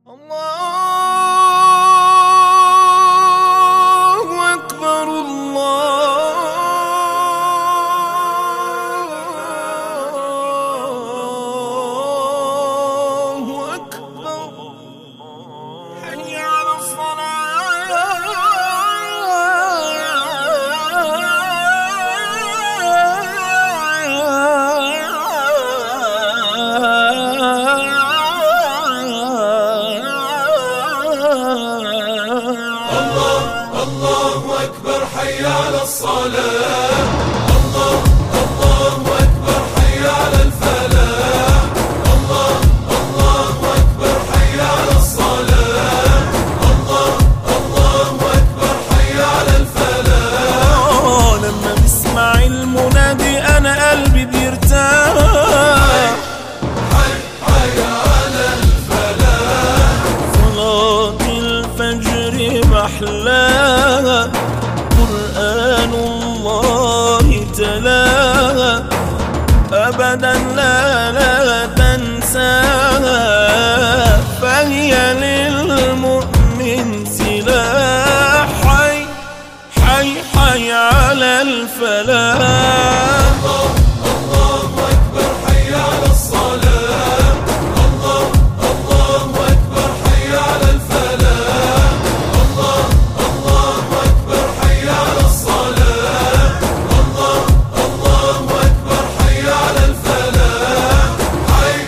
الله أكبر الله أكبر حي على الله أكبر حي على الصلاة. الله أكبر حي على الفلاح. الله أكبر حي على الصلاة. الله أكبر حي على الفلاح. لما بسمع المنادي أنا قلبي بيرتاح. حي على الفلاح. صلاة الفجر محلاها، قرآن الله تلاها، أبدا لا تنساها، فهي للمؤمن سلاح. حي على الفلاح. الله أكبر حي على الصلاة. الله أكبر حي على الفلاح. الله أكبر حي على الصلاة. الله أكبر حي على الفلاح. حي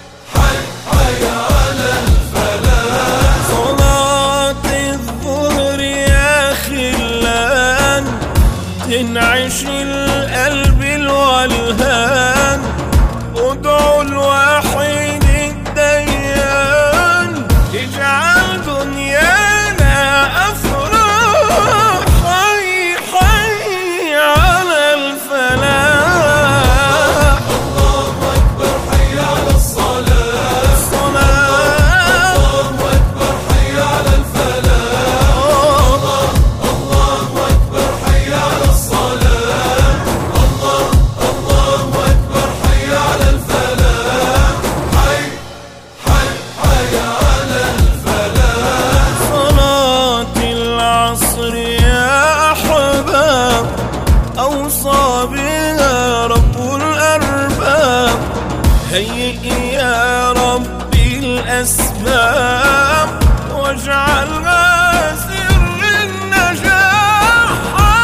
على الفلاح. صلاة الظهر يا خلان تنعش القلب الولهان، ادعوا الوحيد الديان يجعل دنيانا أفراح. حي على الفلاح. الله أكبر حي على الصلاة. الله أكبر حي على الفلاح. الله أكبر حي على الصلاة. الله أكبر حي على الفلاح. حي على الفلاح. صلاة العصر يا أحباب أوصى بها رب الأرباب، هيئ يا ربي الأسباب واجعلها سر النجاح.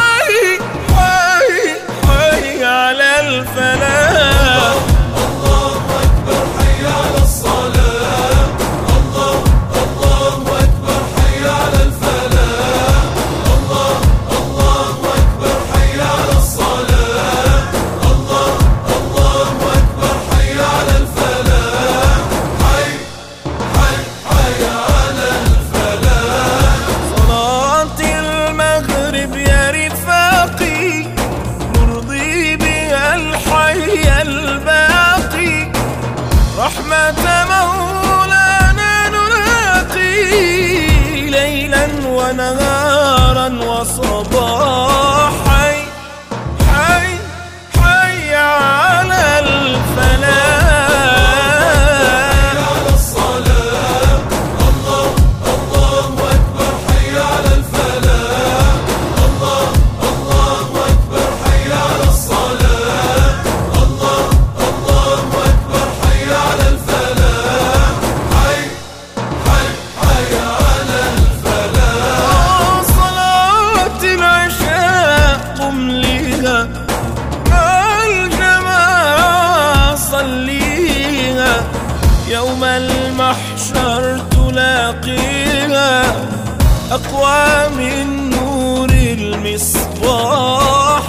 حي على الفلاح. الله أكبر حي على الصلاة. الله أكبر حي على الفلاح. الله أكبر حي على الصلاة. الله أكبر حي على الفلاح. حي على الفلاح. صلاة المغرب يا رفاقي نرضي بها الحي الباقي، رحمة مولانا نلاقي ليلا ونهارا وصباحا. حي على الفلاح. على الصلاة. الله أكبر حي على الفلاح. الله أكبر حي على الصلاة. الله أكبر حي على الفلاح. حي على الفلاح. صلاة العشاء قم ليها مع الجماعة صليها، يوم المحشر تلاقيها أقوى من نور المصباح.